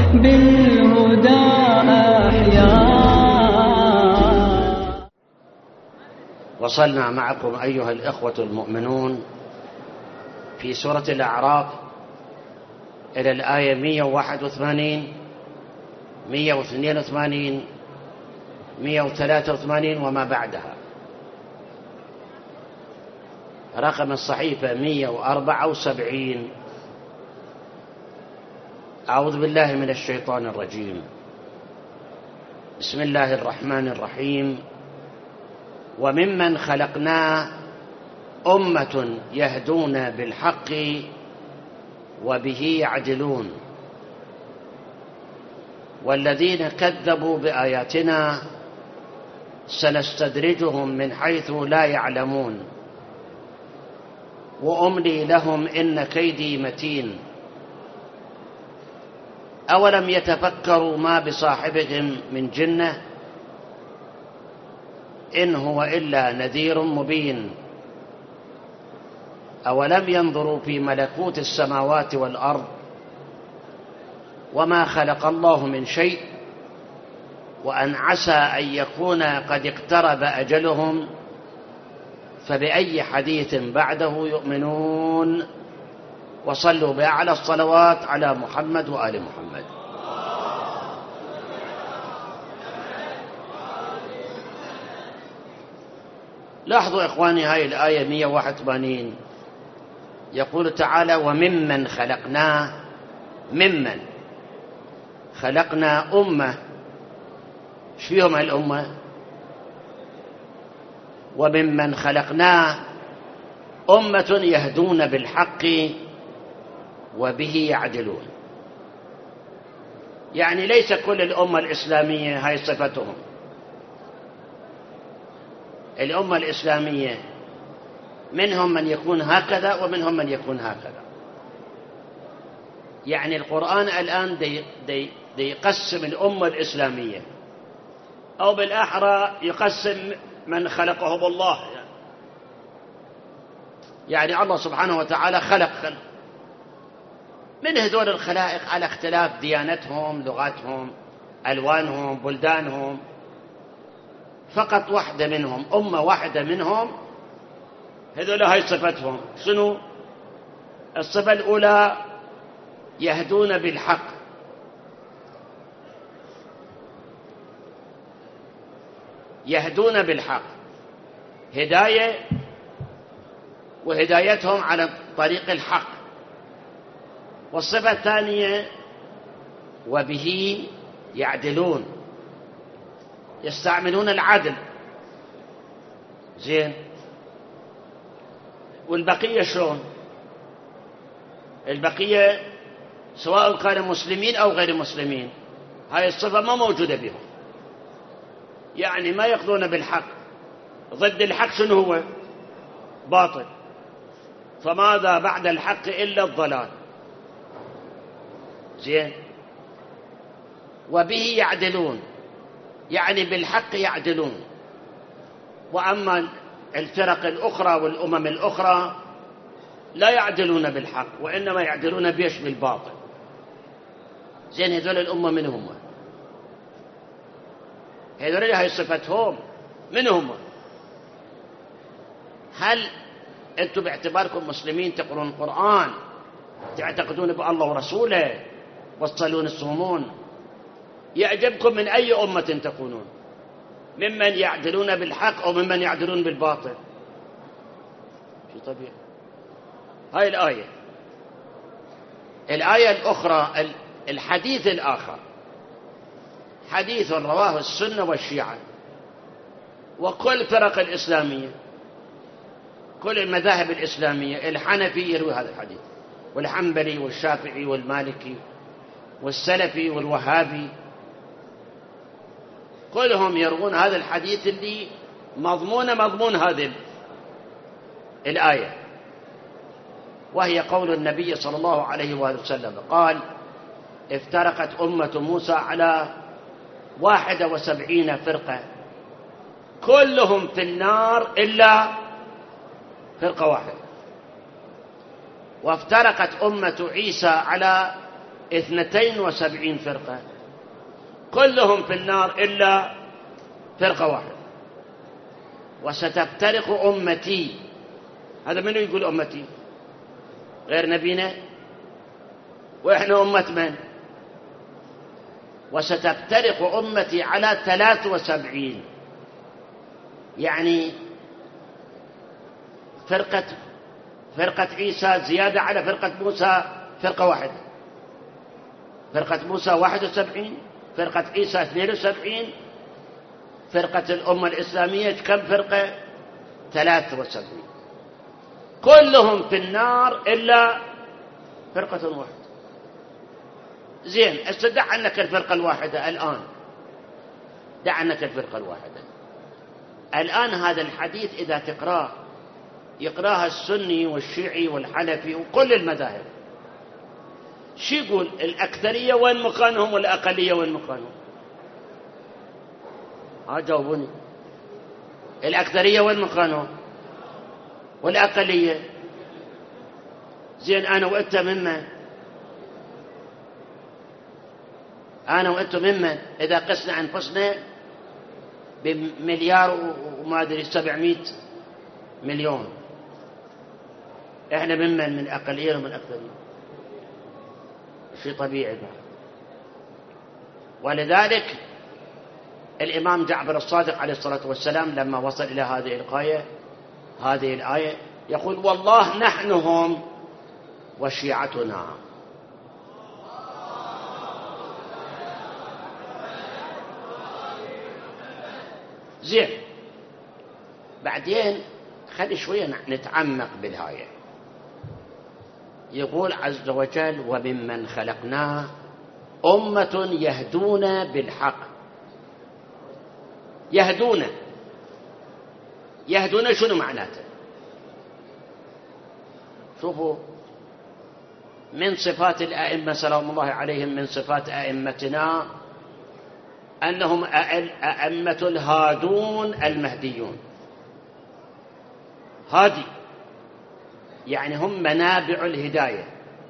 بالهدى أحيا. وصلنا معكم أيها الإخوة المؤمنون في سورة الأعراف إلى الآية 181 182 183 وما بعدها، رقم الصحيفة 174. أعوذ بالله من الشيطان الرجيم. بسم الله الرحمن الرحيم. وممن خلقنا أمة يهدون بالحق وبه يعدلون والذين كذبوا بآياتنا سنستدرجهم من حيث لا يعلمون وأملي لهم إن كيدي متين. أولم يتفكروا ما بصاحبهم من جنة إن هو إلا نذير مبين. أولم ينظروا في ملكوت السماوات والأرض وما خلق الله من شيء وأن عسى أن يكون قد اقترب أجلهم فبأي حديث بعده يؤمنون. وصلوا بأعلى الصلوات على محمد وآل محمد. لاحظوا إخواني هاي الآية 181 يقول تعالى وممن خلقنا، ممن خلقنا أمة. ايش فيهم هالأمة؟ وممن خلقنا أمة يهدون بالحق وبه يعدلون. يعني ليس كل الأمة الإسلامية هاي صفتهم. الأمة الإسلامية منهم من يكون هكذا ومنهم من يكون هكذا. يعني القرآن الآن دي يقسم الأمة الإسلامية، أو بالأحرى يقسم من خلقهم الله. يعني الله سبحانه وتعالى خلق من هذول الخلائق على اختلاف ديانتهم، لغاتهم، ألوانهم، بلدانهم. فقط واحدة منهم، أمة واحدة منهم، هذول هاي صفتهم. شنو الصفة الأولى؟ يهدون بالحق. يهدون بالحق هداية، وهدايتهم على طريق الحق. والصفة الثانية وبه يعدلون، يستعملون العدل. زين. والبقية شلون؟ البقية سواء كانوا مسلمين أو غير مسلمين هاي الصفة ما موجودة بهم. يعني ما يقضون بالحق، ضد الحق شنو هو؟ باطل. فماذا بعد الحق إلا الضلال. زين. وبه يعدلون، يعني بالحق يعدلون. وأما الفرق الأخرى والأمم الأخرى لا يعدلون بالحق، وإنما يعدلون بيش؟ بالباطل. زين. هذول الأمة من هم؟ هذول هاي صفتهم من هم؟ هل أنتم باعتباركم مسلمين تقرون القرآن، تعتقدون بالله ورسوله، وتصلون الصومون، يعجبكم من أي أمة تكونون؟ ممن يعدلون بالحق أو ممن يعدلون بالباطل؟ شو طبيعي. هاي الآية الأخرى، الحديث الآخر، حديث رواه السنة والشيعة وكل فرق الإسلامية، كل المذاهب الإسلامية. الحنفي يروي هذا الحديث، والحنبلي والشافعي والمالكي والسلفي والوهابي، كلهم يروون هذا الحديث اللي مضمون هذه الآية، وهي قول النبي صلى الله عليه وآله وسلم قال افترقت أمة موسى على 71 فرقة كلهم في النار إلا فرقة واحدة. وافترقت أمة عيسى على 72 فرقة كلهم في النار إلا فرقة واحدة. وستفترق أمتي، هذا منو يقول أمتي؟ غير نبينا؟ وإحنا أمة من؟ وستفترق أمتي على 73، يعني فرقة عيسى زيادة على فرقة موسى فرقة واحدة. فرقة موسى 71، فرقة عيسى 72، فرقة الأمة الإسلامية كم فرقة؟ 73، كلهم في النار إلا فرقة واحدة. زين، استدع عنك الفرقة الواحدة الآن، دع عنك الفرقة الواحدة الآن. هذا الحديث إذا تقراه يقراها السني والشيعي والحنفي وكل المذاهب، شو يقول؟ الأكثرية وين مكانهم والأقلية وين مكانهم؟ جاوبوني. الأكثرية وين مكانهم والأقلية؟ زين، أنا وأنت ممن؟ أنا وأنت ممن؟ إذا قسنا أنفسنا بمليار وما أدري 700 مليون، إحنا ممن؟ من الأقلية ومن الأكثرية؟ شيء طبيعي بعد. ولذلك الإمام جعفر الصادق عليه الصلاة والسلام لما وصل إلى هذه الآية يقول: والله نحن هم وشيعتنا. زين، بعدين خلي شوية نتعمق بالآية. يقول عز وجل: وممن خلقنا أمة يهدون بالحق. يهدون شنو معناته؟ شوفوا، من صفات الأئمة سلام الله عليهم، من صفات أئمتنا أنهم أئمة الهادون المهديون. هادي يعني هم منابع الهداية.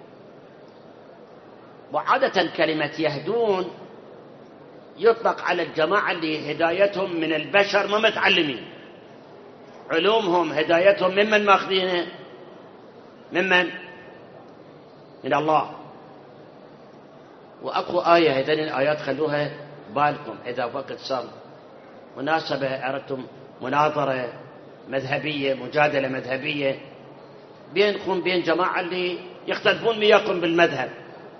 وعادة كلمة يهدون يطلق على الجماعة اللي هدايتهم من البشر ما متعلمين، علومهم هدايتهم ممن ماخذينه؟ من الله. وأكو آية، هذين الآيات خلوها بالكم إذا وقت صار مناسبة أردتم مناظرة مذهبية، مجادلة مذهبية بينكم بين جماعة اللي يختلفون وياكم بالمذهب.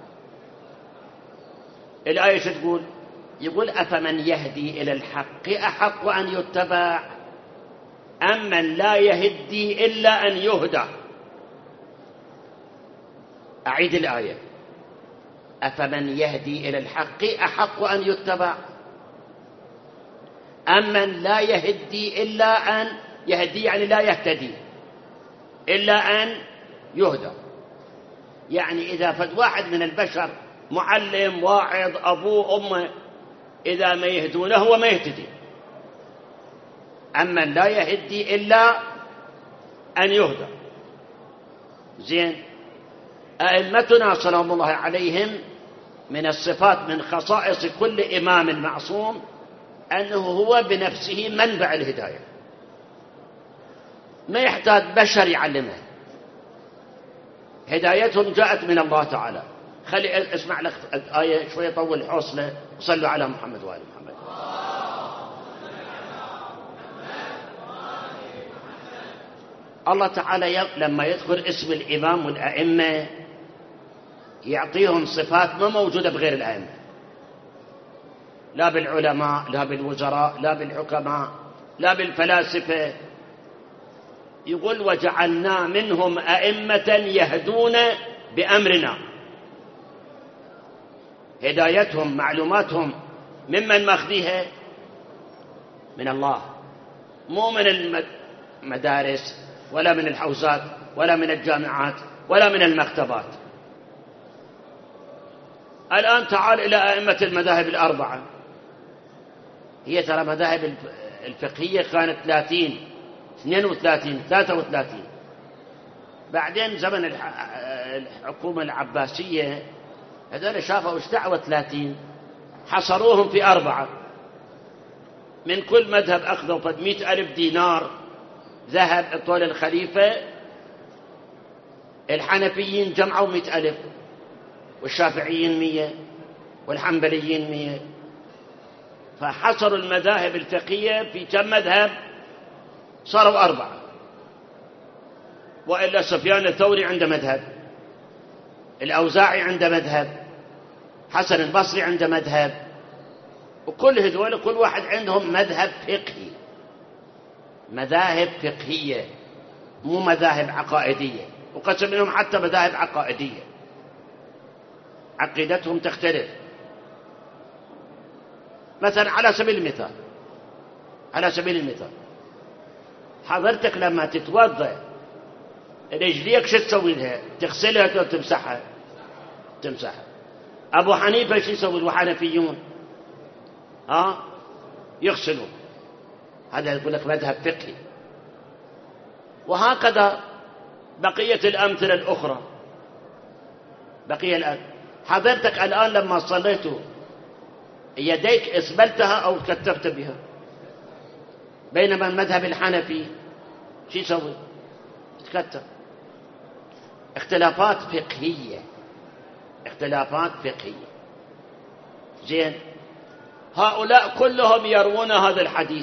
الآية شو تقول؟ يقول: أفمن يهدي إلى الحق أحق أن يتبع أم من لا يهدي إلا أن يهدى. أعيد الآية: أفمن يهدي إلى الحق أحق أن يتبع أم من لا يهدي إلا أن يهدي، يعني لا يهتدي إلا أن يهدى. يعني إذا فد واحد من البشر معلم واعظ أبوه أمه إذا ما يهدونه هو ما يهتدي. أما لا يهدي إلا أن يهدى. زين، أئمتنا سلام الله عليهم من الصفات، من خصائص كل إمام معصوم أنه هو بنفسه منبع الهداية، ما يحتاج بشر يعلمه، هدايتهم جاءت من الله تعالى. خلي اسمع لك آية شوية طول حوصلة. صلوا على محمد وآل محمد. الله تعالى لما يذكر اسم الإمام والأئمة يعطيهم صفات ما موجودة بغير الأئمة، لا بالعلماء، لا بالوزراء، لا بالحكماء، لا بالفلاسفة. يقول: وجعلنا منهم أئمة يهدون بأمرنا. هدايتهم معلوماتهم ممن ماخذيها؟ من الله، مو من المدارس ولا من الحوزات ولا من الجامعات ولا من المكتبات. الآن تعال إلى أئمة المذاهب الأربعة. هي ترى مذاهب الفقهية كانت 30 32 33. بعدين زمن الحكومة العباسية هذول شافوا ايش دعوة 30 حصروهم في 4. من كل مذهب أخذوا قد 100,000 دينار ذهب اعطوا للخليفة. الحنفيين جمعوا 100,000 والشافعيين 100 والحنبليين 100. فحصروا المذاهب الفقهية في كم مذهب؟ صاروا 4. وإلا سفيان الثوري عنده مذهب، الأوزاعي عنده مذهب، حسن البصري عنده مذهب، وكل هذول كل واحد عندهم مذهب فقهي. مذاهب فقهية مو مذاهب عقائدية، وقسم منهم حتى مذاهب عقائدية عقيدتهم تختلف. مثلا على سبيل المثال حضرتك لما تتوضأ رجليك شو تسوي لها؟ تغسلها أو تمسحها؟ تمسحها. أبو حنيفة شو يسوي الحنفيون؟ يغسلوا. هذا يقول لك مذهب فقهي. وهكذا بقية الأمثلة الأخرى. الآن حضرتك الآن لما صليتوا يديك اسبلتها أو كتفت بها، بينما المذهب الحنفي شو يسوي؟ تكتف. اختلافات فقهية. زين، هؤلاء كلهم يروون هذا الحديث،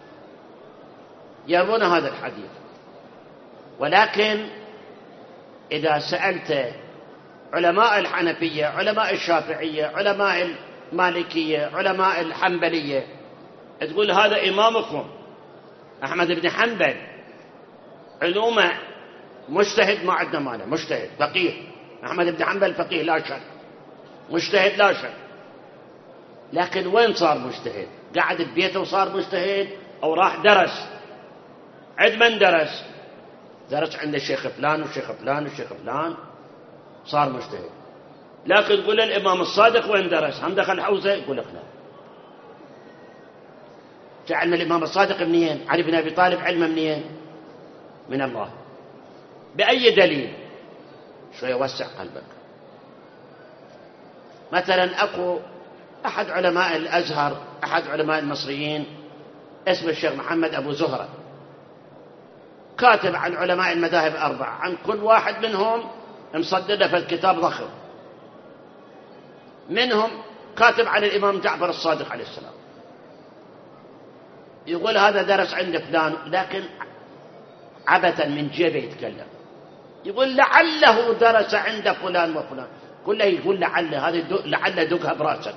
ولكن إذا سألت علماء الحنفية، علماء الشافعية، علماء المالكية، علماء الحنبلية، تقول هذا إمامكم أحمد بن حنبل علومه مجتهد، ما عندنا مانع، مجتهد فقيه. أحمد بن حنبل فقيه لا شك، مجتهد لا شك، لكن وين صار مجتهد؟ قعد ببيته وصار مجتهد، أو راح درس؟ عند من درس؟ درس عند الشيخ فلان والشيخ فلان والشيخ فلان، صار مجتهد. لكن تقول الإمام الصادق وين درس؟ هم دخل حوزة؟ يقول لك لا. جعلنا الإمام الصادق منين؟ علي بن أبي طالب علمه منين؟ من الله. بأي دليل؟ شوية وسع قلبك. مثلا أكو أحد علماء الأزهر، أحد علماء المصريين، اسمه الشيخ محمد أبو زهرة، كاتب عن علماء المذاهب 4، عن كل واحد منهم مصدده في الكتاب ضخم. منهم كاتب عن الإمام جعفر الصادق عليه السلام، يقول هذا درس عند فلان، لكن عبثا من جيبه يتكلم، يقول لعله درس عند فلان وفلان، كله يقول لعل، هذه لعل دقها براسك.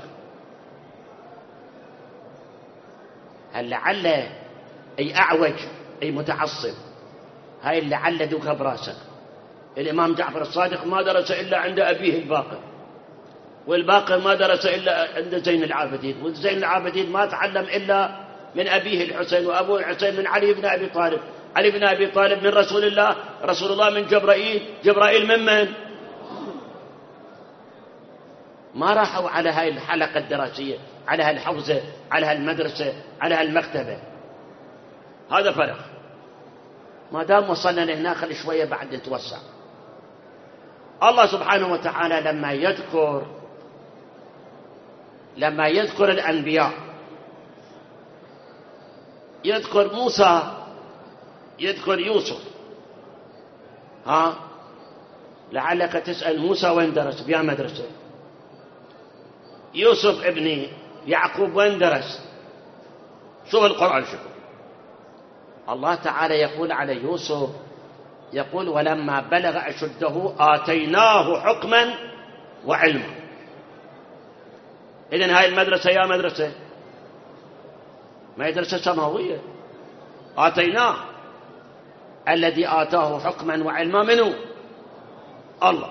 هل لعل أي أعوج أي متعصب؟ هاي لعل دقها براسك. الإمام جعفر الصادق ما درس إلا عند أبيه الباقر، والباقر ما درس إلا عند زين العابدين، وزين العابدين ما تعلم إلا من أبيه الحسين، وأبوه الحسين من علي بن أبي طالب، علي بن أبي طالب من رسول الله، رسول الله من جبرائيل، جبرائيل من؟ ما راحوا على هاي الحلقة الدراسية، على هالحوزة، على هالمدرسة، على هالمكتبة. هذا فرق. ما دام وصلنا لهنا خلي شوية بعد نتوسع. الله سبحانه وتعالى لما يذكر الأنبياء، يذكر موسى، يذكر يوسف. لعلك تسأل موسى وين درس؟ بيا مدرسة. يوسف ابن يعقوب وين درس؟ شوف القرآن، شوف الله تعالى يقول على يوسف، يقول ولما بلغ أشده آتيناه حكما وعلما. إذن هاي المدرسة يا مدرسة، مدرسة سماوية. آتيناه، الذي آتاه حكما وعلما منه الله.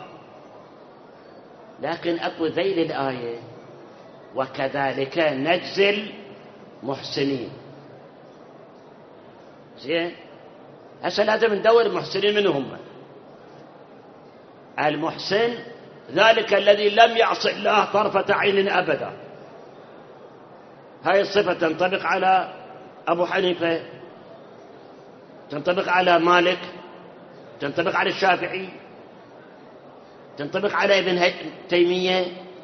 لكن أكو ذيل الآية وكذلك نجزي المحسنين. زين، هسه لازم ندور المحسنين من هم. المحسن ذلك الذي لم يعص الله طرفة عين أبدا. هاي الصفة تنطبق على أبو حنيفة، تنطبق على مالك، تنطبق على الشافعي، تنطبق على ابن تيمية،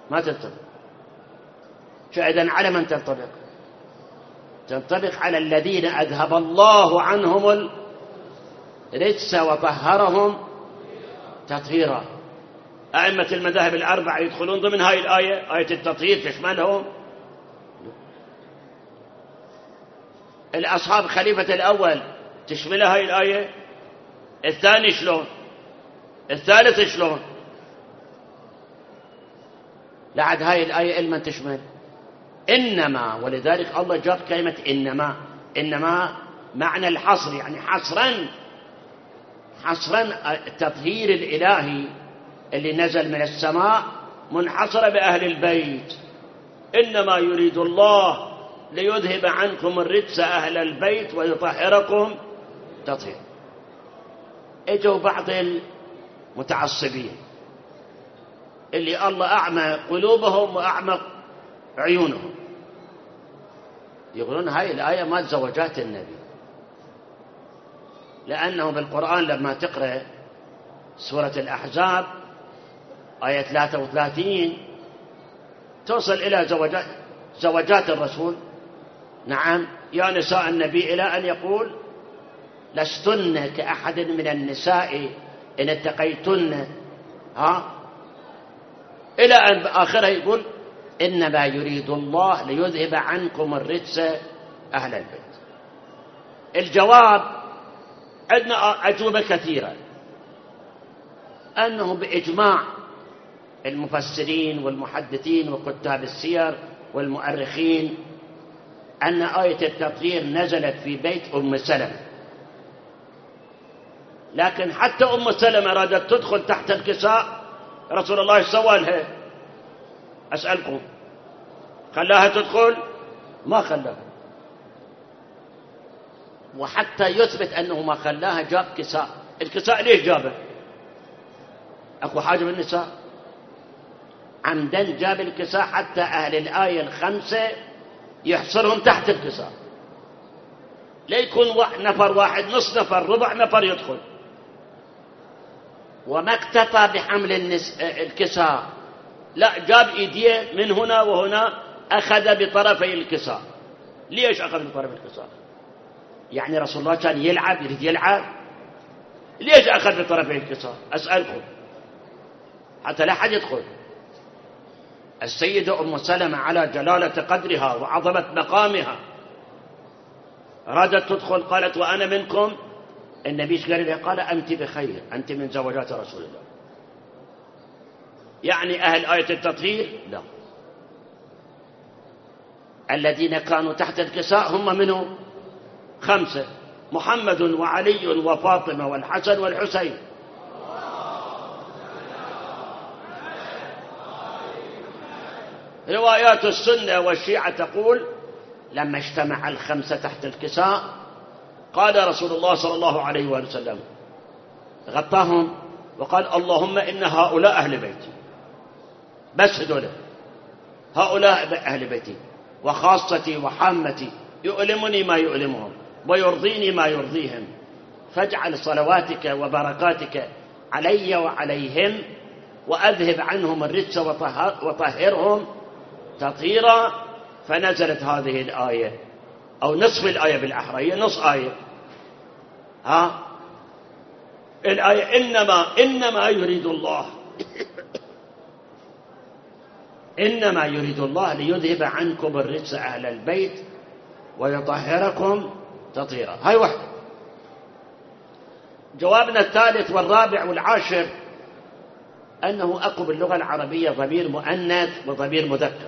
ما تنطبق. إذن على من تنطبق؟ تنطبق على الذين أذهب الله عنهم الرجس وطهرهم تطهيرا. أئمة المذاهب الأربعة يدخلون ضمن هاي الآية، آية التطهير تشملهم. الأصحاب خليفة الأول تشمل هاي الآية. الثاني شلون؟ الثالث شلون؟ لعد هاي الآية إلمن تشمل؟ إنما، ولذلك الله جاب كلمة إنما. إنما معنى الحصر، يعني حصرا التطهير الإلهي اللي نزل من السماء منحصر بأهل البيت. إنما يريد الله ليذهب عنكم الرجس أهل البيت ويطهركم تطهير. اجوا بعض المتعصبين اللي الله أعمى قلوبهم وأعمى عيونهم، يقولون هاي الآية ما زوجات النبي، لأنه بالقرآن لما تقرأ سورة الأحزاب آية 33 توصل إلى زوجات الرسول. نعم، يا نساء النبي، إلى أن يقول لستن كأحد من النساء إن اتقيتن، إلى أن بآخره يقول إنما يريد الله ليذهب عنكم الرجس أهل البيت. الجواب عندنا أجوبة كثيرة، أنه بإجماع المفسرين والمحدثين وكتاب السير والمؤرخين أن آية التطهير نزلت في بيت أم سلمة، لكن حتى أم سلمة أرادت تدخل تحت الكساء، رسول الله سوى لها، أسألكم خلاها تدخل؟ ما خلاها. وحتى يثبت أنه ما خلاها جاب كساء. الكساء ليش جابه؟ أكو حاجة بالنساء؟ عمدا جاب الكساء حتى أهل الآية الخمسة يحصرهم تحت الكساء، ليكون نفر واحد، نصف نفر، ربع نفر يدخل. وما اكتفى بحمل الكساء، لا، جاب إيديه من هنا وهنا، أخذ بطرفي الكساء. ليش أخذ بطرف الكساء؟ يعني رسول الله كان يلعب، يريد يلعب؟ ليش أخذ بطرفي الكساء؟ أسألكم حتى لا حد يدخل. السيدة أم سلمة على جلالة قدرها وعظمة مقامها أرادت تدخل، قالت وأنا منكم. النبي قال لها قال أنت بخير، أنت من زوجات رسول الله. يعني أهل آية التطهير لا، الذين كانوا تحت الكساء هم منهم خمسة: محمد وعلي وفاطمة والحسن والحسين. روايات السنة والشيعة تقول لما اجتمع الخمسة تحت الكساء قال رسول الله صلى الله عليه وسلم، غطاهم وقال اللهم إن هؤلاء أهل بيتي، بس هؤلاء أهل بيتي وخاصتي وحامتي، يؤلمني ما يؤلمهم ويرضيني ما يرضيهم، فاجعل صلواتك وبركاتك علي وعليهم وأذهب عنهم الرجس وطهرهم تطهيرا. فنزلت هذه الآية، أو نصف الآية بالأحرى، هي نص آية. الآية إنما يريد الله إنما يريد الله ليذهب عنكم الرجس أهل البيت ويطهركم تطهيرا. هاي واحدة. جوابنا الثالث والرابع والعاشر أنه أكو باللغة العربية ضمير مؤنث وضمير مذكر.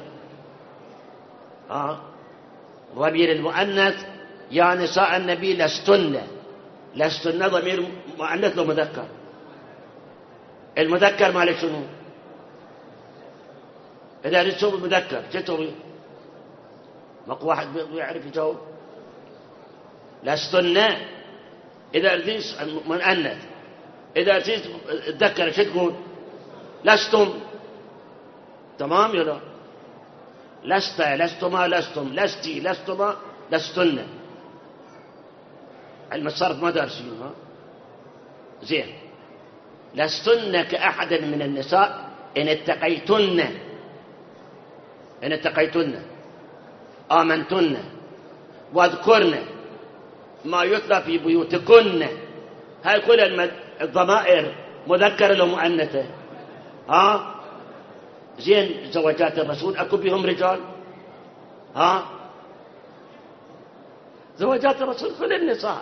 ضمير المؤنث يا نساء النبي لستن ضمير مؤنث ومذكر. المذكر مالك شنو؟ إذا أريد تسوي مذكر شو تسوي؟ ماكو واحد يعرف يجاوب. لستن. إذا أريد مؤنث، إذا أريد تذكر شو تقول؟ لستم. تمام يا لا؟ لست، لستما، لستم، لستي، لستما، لستن. علم الصرف ما دارسين. زين. لستن كأحد من النساء إن اتقيتن. إن اتقيتن آمنتن واذكرن ما يتلى في بيوتكن. هاي كل الضمائر مذكر له مؤنثة. زين زوجات الرسول أكو بهم رجال؟ زوجات الرسول كل النساء.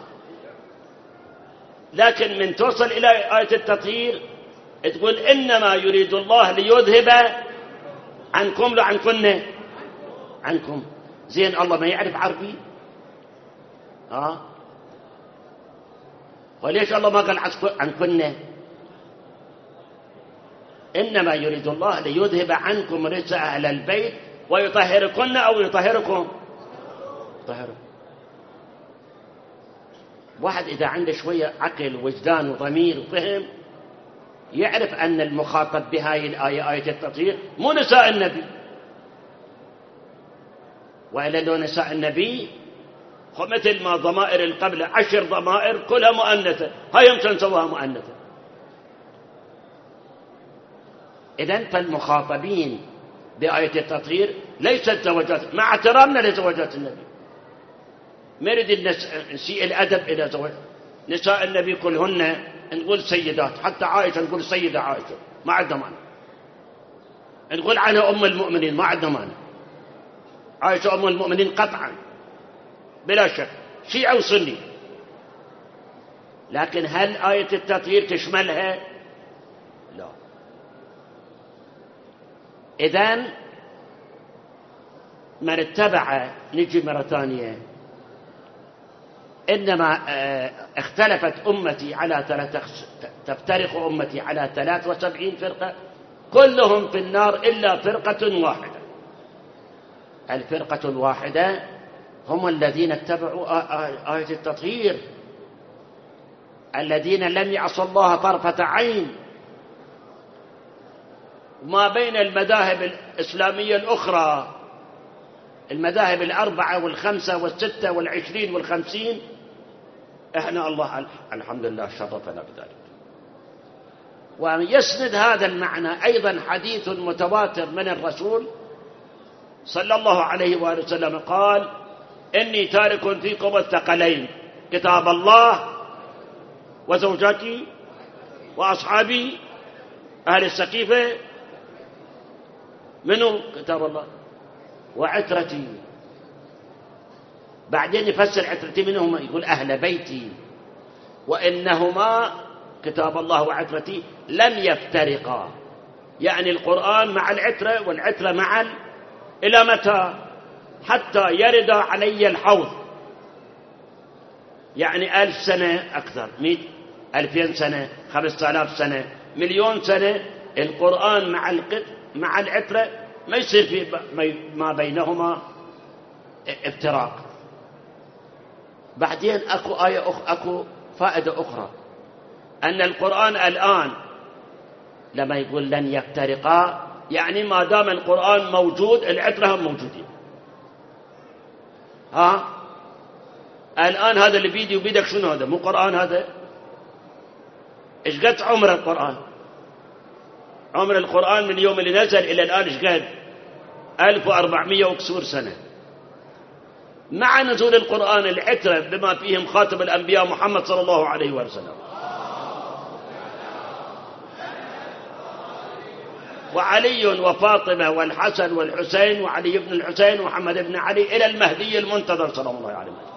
لكن من توصل إلى آية التطهير تقول إنما يريد الله ليذهب عنكم لا عنكن عنكم. زين الله ما يعرف عربي؟ وليش الله ما قال عنكن؟ إنما يريد الله ليذهب عنكم رجس أهل البيت ويطهركن أو يطهركم. طهركم. واحد إذا عنده شوية عقل ووجدان وضمير وفهم يعرف أن المخاطب بهاي الآية آية التطهير مو نساء النبي، وإلا لو نساء النبي مثل ما ضمائر القبل 10 ضمائر كلها مؤنثة، هاي يمكن سواها مؤنثة. إذن فالمخاطبين بآية التطهير ليست زوجات، مع احترامنا لزوجات النبي. مرد نسيء الأدب إلى زوج نساء النبي كلهن نقول سيدات، حتى عائشة نقول سيدة عائشة ما عندنا معنى. نقول عنها أم المؤمنين ما عندنا معنى. عائشة أم المؤمنين قطعا بلا شك، شيعي وسني. لكن هل آية التطهير تشملها؟ لا. إذن من اتبع، نجي مرة ثانية، إنما اختلفت أمتي على تفترق أمتي على 73 فرقة كلهم في النار إلا فرقة واحدة. الفرقة الواحدة هم الذين اتبعوا آية التطهير، الذين لم يعصوا الله طرفة عين. ما بين المذاهب الإسلامية الأخرى، المذاهب 4 و5 و6 و20 و50، احنا الله الحمد لله شرفنا بذلك. ويسند هذا المعنى أيضا حديث متواتر من الرسول صلى الله عليه وآله وسلم قال: إني تارك فيكم الثقلين، كتاب الله وزوجاتي وأصحابي أهل السقيفة. منو كتاب الله؟ وعترتي. بعدين يفسر عترتي منهم، يقول أهل بيتي، وإنهما كتاب الله وعترتي لم يفترقا. يعني القرآن مع العترة والعترة مع إلى متى؟ حتى يرد علي الحوض. يعني 1000 سنة أكثر، 100 2000 سنة 5000 سنة 1,000,000 سنة القرآن مع العترة ما يصير في ما بينهما افتراق. بعدين أكو فائدة أخرى، أن القرآن الآن لما يقول لن يفترقا، يعني ما دام القرآن موجود العترة هم موجودين. الآن هذا اللي بيدي وبيدك شنو هذا؟ مو قرآن هذا؟ إيش قد عمر القرآن؟ عمر القرآن من يوم اللي نزل إلى الآن إيش قد؟ 1400 وكسور سنة. مع نزول القرآن العترة بما فيهم خاتم الأنبياء محمد صلى الله عليه وسلم، وعلي وفاطمة والحسن والحسين وعلي بن الحسين ومحمد بن علي إلى المهدي المنتظر صلى الله عليه وسلم.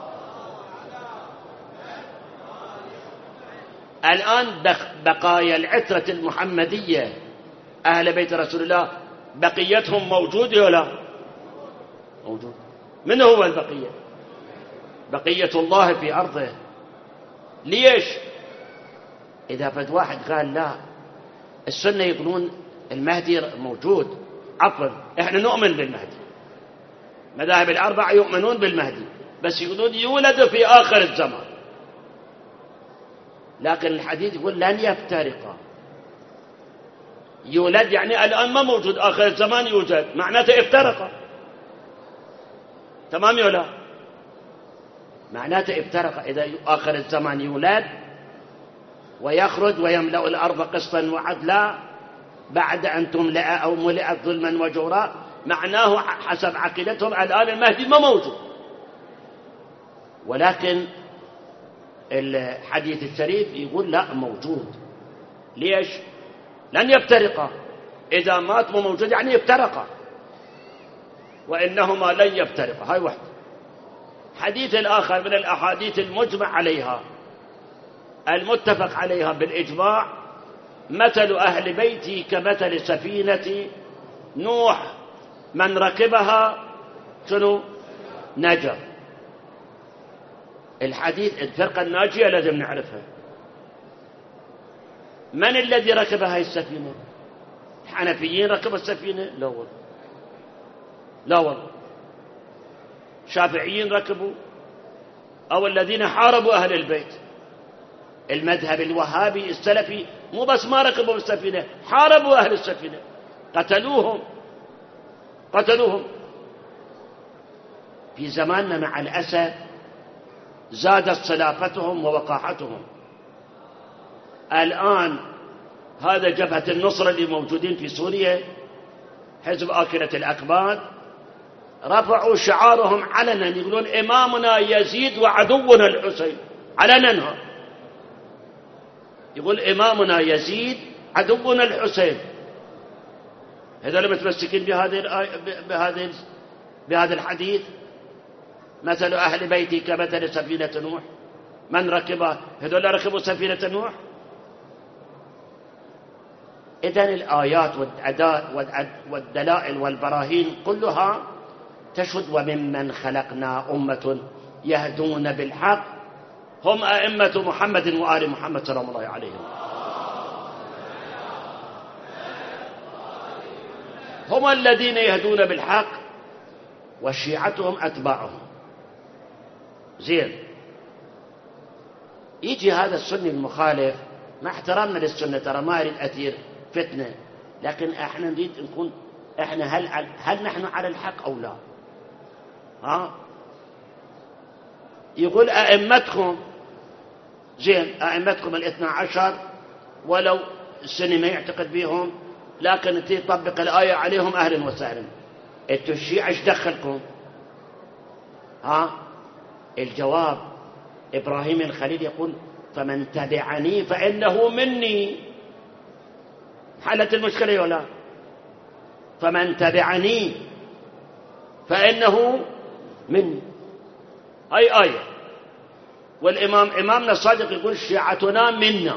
الآن بقايا العترة المحمدية أهل بيت رسول الله بقيتهم موجودة ولا موجود؟ من هو البقية؟ بقية الله في أرضه. ليش؟ إذا فد واحد قال لا السنة يقولون المهدي موجود، عفوا احنا نؤمن بالمهدي، مذاهب 4 يؤمنون بالمهدي، بس يقولون يولد في آخر الزمان. لكن الحديث يقول لن يفترقا. يولد يعني الآن ما موجود، آخر الزمان يوجد، معناته افترقا. تمام ولا؟ معناته افترقا. إذا آخر الزمان يولد ويخرج ويملأ الأرض قسطا وعدلا بعد أن تملأ أو ملئت ظلما وجورا، معناه حسب عقيدتهم الآن المهدي ما موجود. ولكن الحديث الشريف يقول لا موجود. ليش؟ لن يفترقا، إذا مات مو موجود يعني يفترقا، وإنهما لن يفترقا. هاي واحدة. حديث الآخر من الأحاديث المجمع عليها المتفق عليها بالإجماع: مثل أهل بيتي كمثل سفينة نوح من ركبها شنو؟ نجا. الحديث الفرقة الناجية لازم نعرفها. من الذي ركب هاي السفينة؟ الحنفيين ركبوا السفينة؟ لا والله، لا والله. الشافعيين ركبوا، أو الذين حاربوا أهل البيت. المذهب الوهابي السلفي مو بس ما ركبوا السفينة، حاربوا أهل السفينة، قتلوهم. في زماننا مع الأسف زادت صلافتهم ووقاحتهم. الآن هذا جبهة النصرة اللي موجودين في سوريا، حزب آكلة الأكباد، رفعوا شعارهم علنا، يقولون إمامنا يزيد وعدونا الحسين. علنا يقول إمامنا يزيد عدونا الحسين. هذول متمسكين بهذا الحديث: مثل أهل بيتي كمثل سفينة نوح من ركبها. هذول ركبوا سفينة نوح. إذن الآيات والدلائل والبراهين كلها تشهد: وممن خلقنا أمة يهدون بالحق هم أئمة محمد وآل محمد سلام الله عليهم. هم الذين يهدون بالحق وشيعتهم أتباعهم. زين، يجي هذا السني المخالف، مع احترامنا للسنة، ترى ما أريد أثير فتنة، لكن احنا نريد نكون احنا هل نحن على الحق أو لا؟ يقول أئمتكم، زين، أئمتكم 12 ولو السني ما يعتقد بيهم، لكن تطبق الآية عليهم أهلا وسهلا. انتوا الشيعة ايش دخلكم؟ الجواب: إبراهيم الخليل يقول: فمن تبعني فإنه مني. حلت المشكلة ولا؟ فمن تبعني فإنه مني. هاي آية. إمامنا الصادق يقول: شيعتنا منا.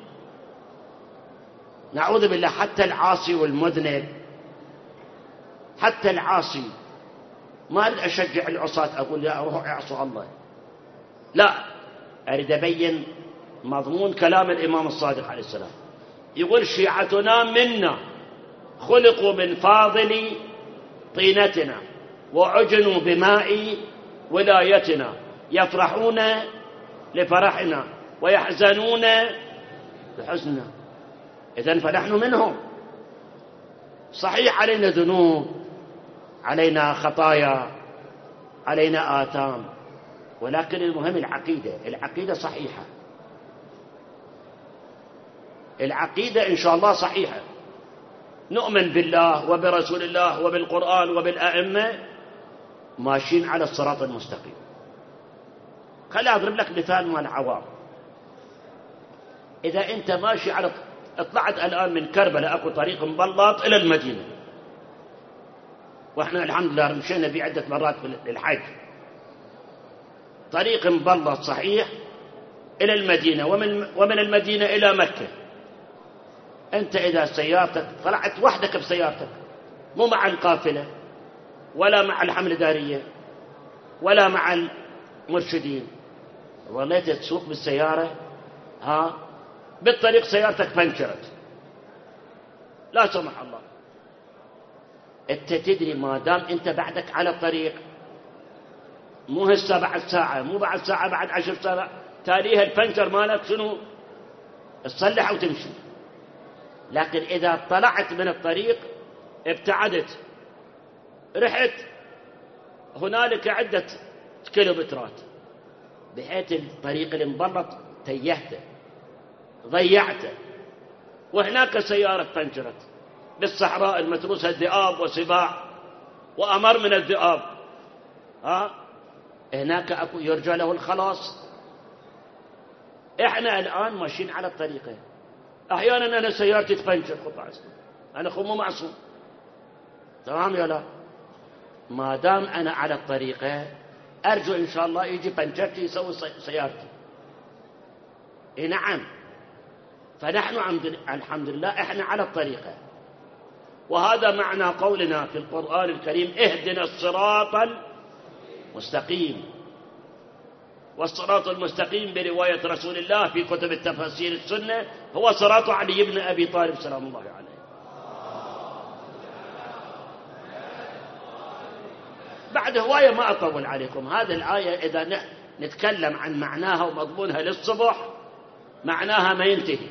نعوذ بالله. حتى العاصي والمذنب، حتى العاصي، ما أريد أشجع العصاة أقول لا روحوا اعصوا الله، لا، أريد أبين مضمون كلام الإمام الصادق عليه السلام. يقول: شيعتنا منا، خلقوا من فاضل طينتنا وعجنوا بماء ولايتنا، يفرحون لفرحنا ويحزنون لحزننا. إذن فنحن منهم. صحيح علينا ذنوب، علينا خطايا، علينا آثام، ولكن المهم العقيدة صحيحة. العقيدة إن شاء الله صحيحة، نؤمن بالله وبرسول الله وبالقرآن وبالأئمة، ماشيين على الصراط المستقيم. خليني أضرب لك مثال مال العوام. إذا أنت ماشي على طلعت الآن من كربلاء، أكو طريق مبلط إلى المدينة، وإحنا الحمد لله مشينا به عدة مرات للحج، طريق مبلط صحيح إلى المدينة، ومن المدينة إلى مكة. أنت إذا سيارتك طلعت وحدك بسيارتك، مو مع القافلة ولا مع الحمل الإدارية ولا مع المرشدين، ظليت تسوق بالسيارة، بالطريق سيارتك فنشرت لا سمح الله، أنت تدري ما دام أنت بعدك على الطريق، مو هسه بعد ساعة، مو بعد ساعة، بعد 10 ساعات تاليها الفنشر مالك شنو تصلح وتمشي. لكن إذا طلعت من الطريق ابتعدت، رحت هنالك عدة كيلومترات، بحيث الطريق المبلط تيهته ضيعته، وهناك سيارة فنشرت بالصحراء المتروسة ذئاب وسباع وأمر من الذئاب، هناك يرجى له الخلاص. إحنا الآن ماشيين على الطريقة، أحيانا أنا سيارتي تفنشر قطع، أنا أخو مو معصوم، تمام يا لا؟ ما دام أنا على الطريقة أرجو إن شاء الله يجي بنشرتي يسوي سيارتي. نعم، فنحن الحمد لله إحنا على الطريقة، وهذا معنى قولنا في القرآن الكريم اهدنا الصراط المستقيم. والصراط المستقيم برواية رسول الله في كتب التفاسير السنة هو صراط علي بن أبي طالب سلام الله عليه. بعد هواية ما أطول عليكم، هذه الآية إذا نتكلم عن معناها ومضمونها للصبح معناها ما ينتهي.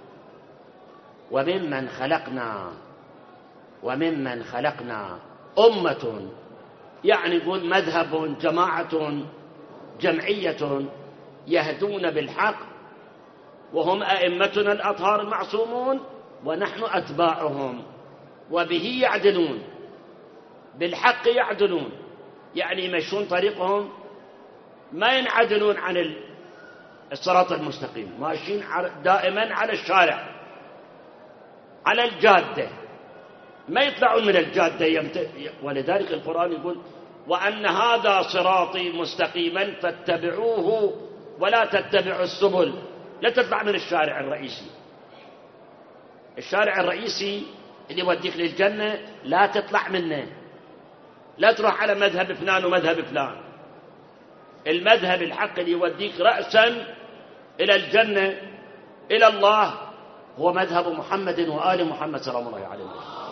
وممن خلقنا أمة، يعني يقول مذهب، جماعة، جمعية يهدون بالحق وهم أئمتنا الأطهار المعصومون ونحن أتباعهم، وبه يعدلون، بالحق يعدلون، يعني يمشون طريقهم، ما ينعدلون عن الصراط المستقيم، ماشيين دائما على الشارع، على الجادة، ما يطلعون من الجادة. ولذلك القرآن يقول وأن هذا صراطي مستقيما فاتبعوه ولا تتبعوا السبل. لا تطلع من الشارع الرئيسي، الشارع الرئيسي اللي يوديك للجنة لا تطلع منه، لا تروح على مذهب فلان ومذهب فلان. المذهب الحق اللي يوديك رأسا إلى الجنة إلى الله هو مذهب محمد وآل محمد سلام الله عليه.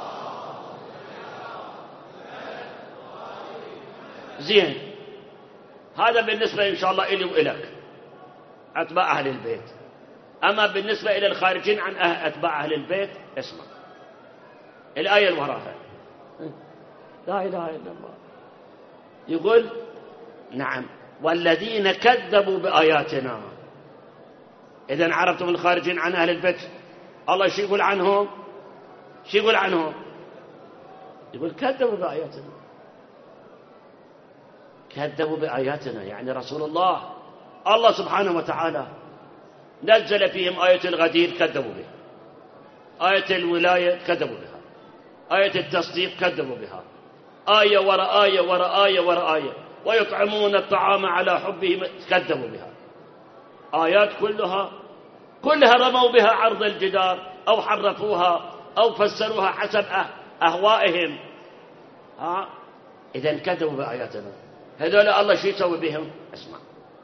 زين، هذا بالنسبة إن شاء الله إلي وإلك أتباع أهل البيت. أما بالنسبة إلى الخارجين عن أتباع أهل البيت، اسمع الآية الوراها، لا إله إلا الله، يقول نعم والذين كذبوا بآياتنا. إذن عرفتم الخارجين عن أهل البيت الله شو يقول عنهم؟ شو يقول عنهم؟ يقول كذبوا بآياتنا. كذبوا بآياتنا يعني رسول الله سبحانه وتعالى نزل فيهم آية الغدير كذبوا بها، آية الولاية كذبوا بها، آية التصديق كذبوا بها، آية وراء آية وراء آية وراء آية، ويطعمون الطعام على حبه كذبوا بها. آيات كلها رموا بها عرض الجدار أو حرفوها أو فسروها حسب أهوائهم. إذن كذبوا بآياتنا. هذول الله شو يسوي بهم؟ اسمع،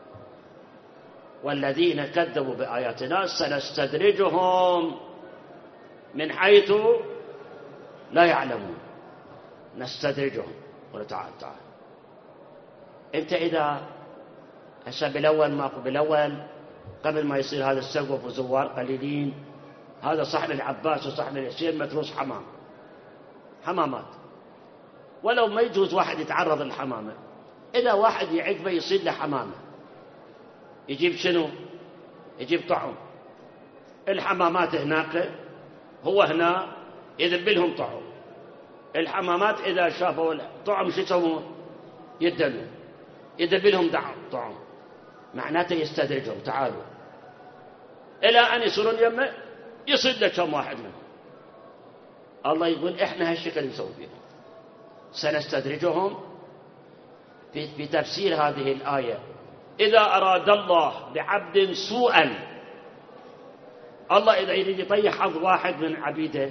والذين كذبوا بآياتنا سنستدرجهم من حيث لا يعلمون. نستدرجهم. قل تعال انت اذا هسه بالاول قبل ما يصير هذا السقف وزوار قليلين، هذا صحن العباس وصحن اليسير متروس حمامات، ولو ما يجوز واحد يتعرض للحمامه. اذا واحد يعجبه يصيد له حمامه، يجيب شنو؟ يجيب طعم. الحمامات هناك، هو هنا يذب لهم طعم. الحمامات إذا شافوا الطعم شو يسوون؟ يدلون، يذب لهم طعم، معناته يستدرجهم. تعالوا إلى أن يصيرون يمه يصيد له كم واحد منهم. الله يقول إحنا هالشكل نسوي فيهم. سنستدرجهم في تفسير هذه الآية. إذا أراد الله بعبد سوءا، الله إذا يريد يطيح حظ واحد من عبيده،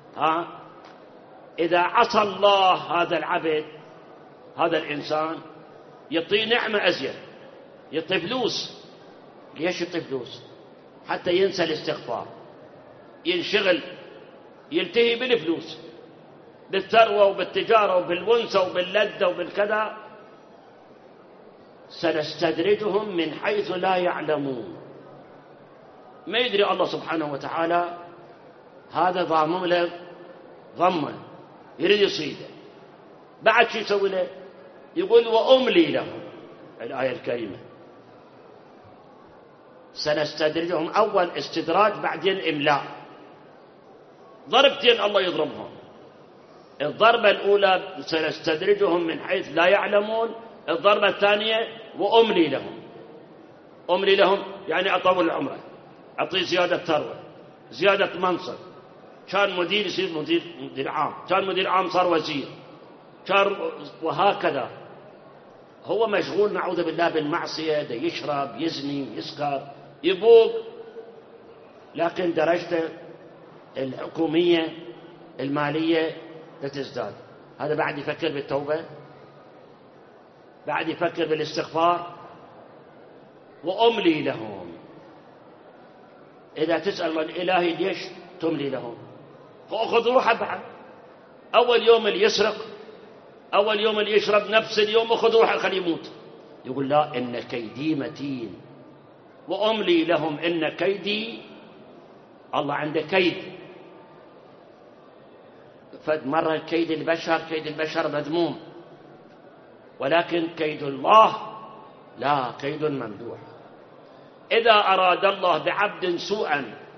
إذا عصى الله هذا العبد، هذا الإنسان، يعطيه نعمة أزيد، يعطي فلوس. ليش يعطي فلوس؟ حتى ينسى الاستغفار، ينشغل، يلتهي بالفلوس، بالثروة وبالتجارة وبالونسة وباللذة وبالكذا. سنستدرجهم من حيث لا يعلمون. ما يدري الله سبحانه وتعالى هذا ضامن له ضمه يريد يصيده، بعد شو يسوي له؟ يقول وأملي لهم. الآية الكريمة سنستدرجهم، أول استدراج بعدين إملاء، ضربتين الله يضربهم. الضربة الأولى سنستدرجهم من حيث لا يعلمون. الضربة الثانية وأملي لهم. أملي لهم يعني أطول العمر، أعطيه زيادة ثروة، زيادة منصب، كان مدير يصير مدير عام، كان مدير عام صار وزير، كان وهكذا. هو مشغول نعوذ بالله بالمعصية، ده يشرب يزني يسكر يبوق، لكن درجته الحكومية المالية تزداد. هذا بعد يفكر بالتوبة، بعد يفكر بالاستغفار. وأملي لهم. إذا تسأل الإلهي ليش تملي لهم؟ فأخذ روحه بعد. أول يوم اللي يسرق، أول يوم اللي يشرب، نفس اليوم أخذ روحه خليه يموت. يقول لا، إن كيدي متين وأملي لهم إن كيدي. الله عنده كيد. فمرة كيد البشر مذموم، ولكن كيد الله لا، كيد ممدوح. إذا أراد الله بعبد سوءا